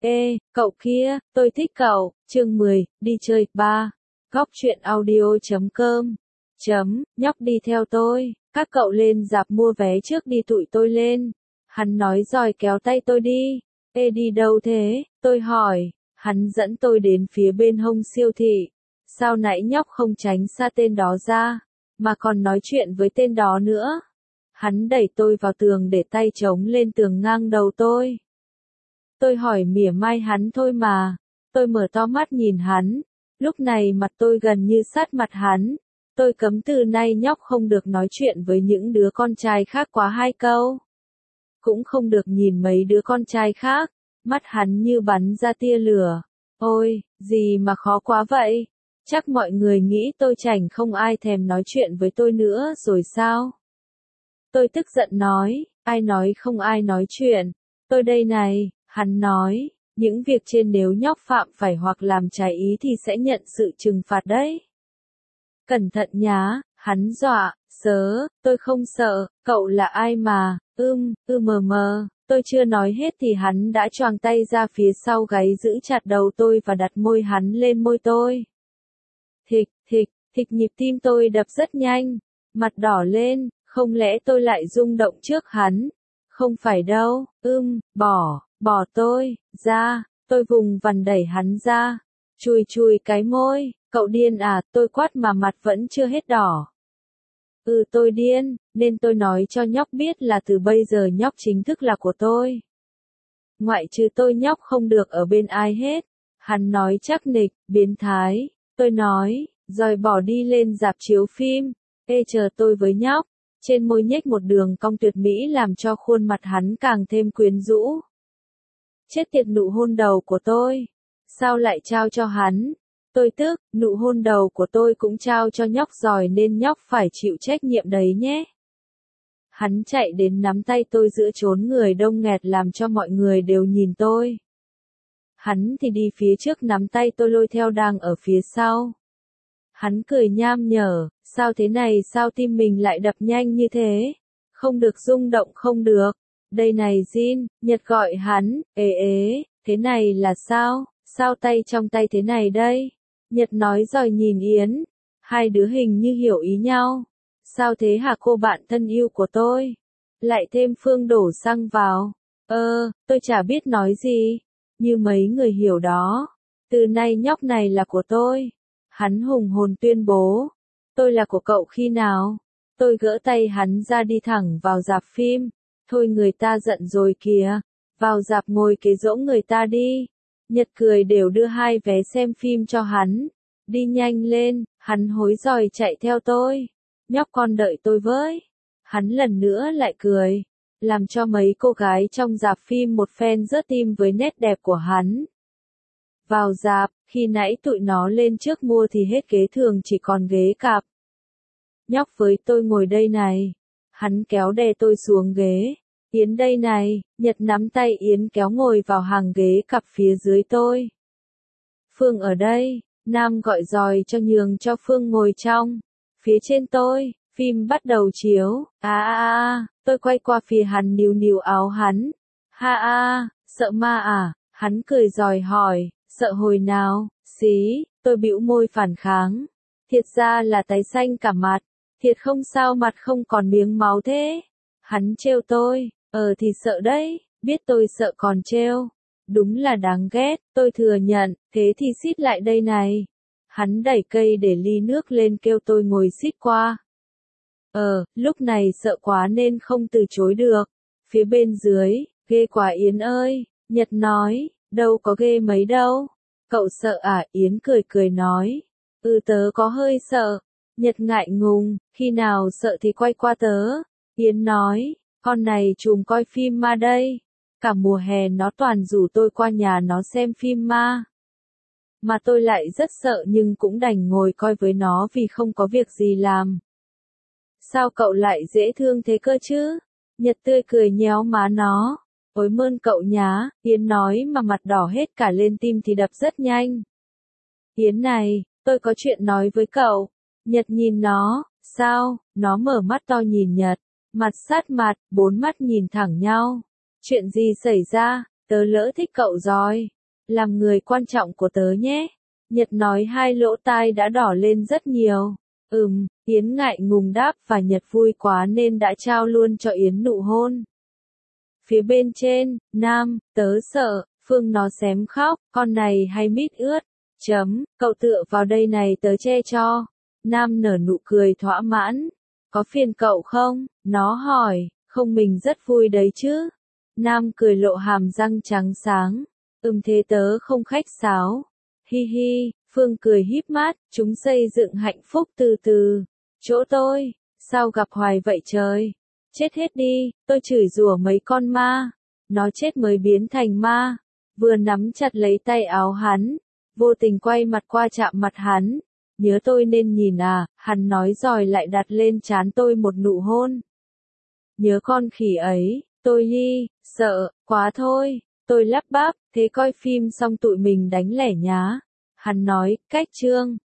Ê, cậu kia, tôi thích cậu. Chương 10, đi chơi. 3. Góc truyện audio.com. Nhóc đi theo tôi, các cậu lên rạp mua vé trước đi tụi tôi lên. Hắn nói rồi kéo tay tôi đi. Ê đi đâu thế? Tôi hỏi. Hắn dẫn tôi đến phía bên hông siêu thị. Sao nãy nhóc không tránh xa tên đó ra, mà còn nói chuyện với tên đó nữa? Hắn đẩy tôi vào tường để tay chống lên tường ngang đầu tôi. Tôi hỏi mỉa mai hắn thôi mà. Tôi mở to mắt nhìn hắn. Lúc này mặt tôi gần như sát mặt hắn. Tôi cấm từ nay nhóc không được nói chuyện với những đứa con trai khác quá 2 câu. Cũng không được nhìn mấy đứa con trai khác. Mắt hắn như bắn ra tia lửa. Ôi, gì mà khó quá vậy? Chắc mọi người nghĩ tôi chảnh không ai thèm nói chuyện với tôi nữa rồi sao? Tôi tức giận nói, ai nói không ai nói chuyện? Tôi đây này. Hắn nói, những việc trên nếu nhóc phạm phải hoặc làm trái ý thì sẽ nhận sự trừng phạt đấy. Cẩn thận nhá, hắn dọa. Tôi không sợ, cậu là ai mà? Tôi chưa nói hết thì hắn đã choàng tay ra phía sau gáy giữ chặt đầu tôi và đặt môi hắn lên môi tôi. Thịch nhịp tim tôi đập rất nhanh, mặt đỏ lên, không lẽ tôi lại rung động trước hắn? Không phải đâu, bỏ tôi ra. Tôi vùng vằng đẩy hắn ra, chùi cái môi. Cậu điên à? Tôi quát mà mặt vẫn chưa hết đỏ. Tôi điên, nên tôi nói cho nhóc biết là từ bây giờ nhóc chính thức là của tôi. Ngoại trừ tôi nhóc không được ở bên ai hết. Hắn nói chắc nịch, biến thái. Tôi nói, rồi bỏ đi lên rạp chiếu phim. Ê chờ tôi với nhóc. Trên môi nhếch một đường cong tuyệt mỹ làm cho khuôn mặt hắn càng thêm quyến rũ. Chết tiệt, nụ hôn đầu của tôi. Sao lại trao cho hắn? Tôi tức, nụ hôn đầu của tôi cũng trao cho nhóc rồi nên nhóc phải chịu trách nhiệm đấy nhé. Hắn chạy đến nắm tay tôi giữa chốn người đông nghẹt làm cho mọi người đều nhìn tôi. Hắn thì đi phía trước nắm tay tôi lôi theo đang ở phía sau. Hắn cười nham nhở, sao thế này, sao tim mình lại đập nhanh như thế? Không được rung động không được. Đây này Jin, Nhật gọi hắn. Thế này là sao? Sao tay trong tay thế này đây? Nhật nói rồi nhìn Yến. Hai đứa hình như hiểu ý nhau. Sao thế hả cô bạn thân yêu của tôi? Lại thêm Phương đổ xăng vào. Tôi chả biết nói gì. Như mấy người hiểu đó. Từ nay nhóc này là của tôi. Hắn hùng hồn tuyên bố. Tôi là của cậu khi nào? Tôi gỡ tay hắn ra đi thẳng vào rạp phim. Thôi người ta giận rồi kìa. Vào rạp ngồi kế giỗ người ta đi. Nhật cười đều đưa 2 vé xem phim cho hắn. Đi nhanh lên, hắn hối rồi chạy theo tôi. Nhóc con đợi tôi với. Hắn lần nữa lại cười. Làm cho mấy cô gái trong rạp phim một phen rớt tim với nét đẹp của hắn. Vào rạp, khi nãy tụi nó lên trước mua thì hết ghế thường chỉ còn ghế cặp. Nhóc với tôi ngồi đây này. Hắn kéo đè tôi xuống ghế. Yến đây này. Nhật nắm tay Yến kéo ngồi vào hàng ghế cặp phía dưới tôi. Phương ở đây. Nam gọi dòi cho nhường cho Phương ngồi trong. Phía trên tôi. Phim bắt đầu chiếu. Tôi quay qua phía hắn níu áo hắn. Sợ ma à? Hắn cười dòi hỏi. Sợ hồi nào? Xí. Tôi bĩu môi phản kháng. Thiệt ra là tái xanh cả mặt. Thiệt không sao, mặt không còn miếng máu thế. Hắn trêu tôi. Thì sợ đấy. Biết tôi sợ còn trêu. Đúng là đáng ghét. Tôi thừa nhận. Thế thì xít lại đây này. Hắn đẩy cây để ly nước lên kêu tôi ngồi xít qua. Lúc này sợ quá nên không từ chối được. Phía bên dưới. Ghê quá Yến ơi. Nhật nói. Đâu có ghê mấy đâu. Cậu sợ à? Yến cười nói. Tớ có hơi sợ. Nhật ngại ngùng. Khi nào sợ thì quay qua tớ. Yến nói. Con này trùm coi phim ma đây. Cả mùa hè nó toàn rủ tôi qua nhà nó xem phim ma. Mà tôi lại rất sợ nhưng cũng đành ngồi coi với nó vì không có việc gì làm. Sao cậu lại dễ thương thế cơ chứ? Nhật tươi cười nhéo má nó. Ôi mơn cậu nhá. Yến nói mà mặt đỏ hết cả lên, tim thì đập rất nhanh. Yến này, tôi có chuyện nói với cậu. Nhật nhìn nó. Sao? Nó mở mắt to nhìn Nhật. Mặt sát mặt, 4 mắt nhìn thẳng nhau. Chuyện gì xảy ra? Tớ lỡ thích cậu rồi. làm người quan trọng của tớ nhé. Nhật nói hai lỗ tai đã đỏ lên rất nhiều. Yến ngại ngùng đáp và Nhật vui quá nên đã trao luôn cho Yến nụ hôn. Phía bên trên, Nam, tớ sợ, Phương nó xém khóc, con này hay mít ướt. Cậu tựa vào đây này tớ che cho. Nam nở nụ cười thỏa mãn. Có phiền cậu không? Nó hỏi, không mình rất vui đấy chứ. Nam cười lộ hàm răng trắng sáng. Thế tớ không khách sáo. Hi hi, Phương cười híp mắt, chúng xây dựng hạnh phúc từ từ. Chỗ tôi, sao gặp hoài vậy trời? Chết hết đi, tôi chửi rủa mấy con ma. Nó chết mới biến thành ma. Vừa nắm chặt lấy tay áo hắn, vô tình quay mặt qua chạm mặt hắn. Nhớ tôi nên nhìn à, hắn nói rồi lại đặt lên trán tôi một nụ hôn. Nhớ con khỉ ấy, tôi sợ, quá thôi. Tôi lắp bắp, thế coi phim xong tụi mình đánh lẻ nhá. Hắn nói, cách chương.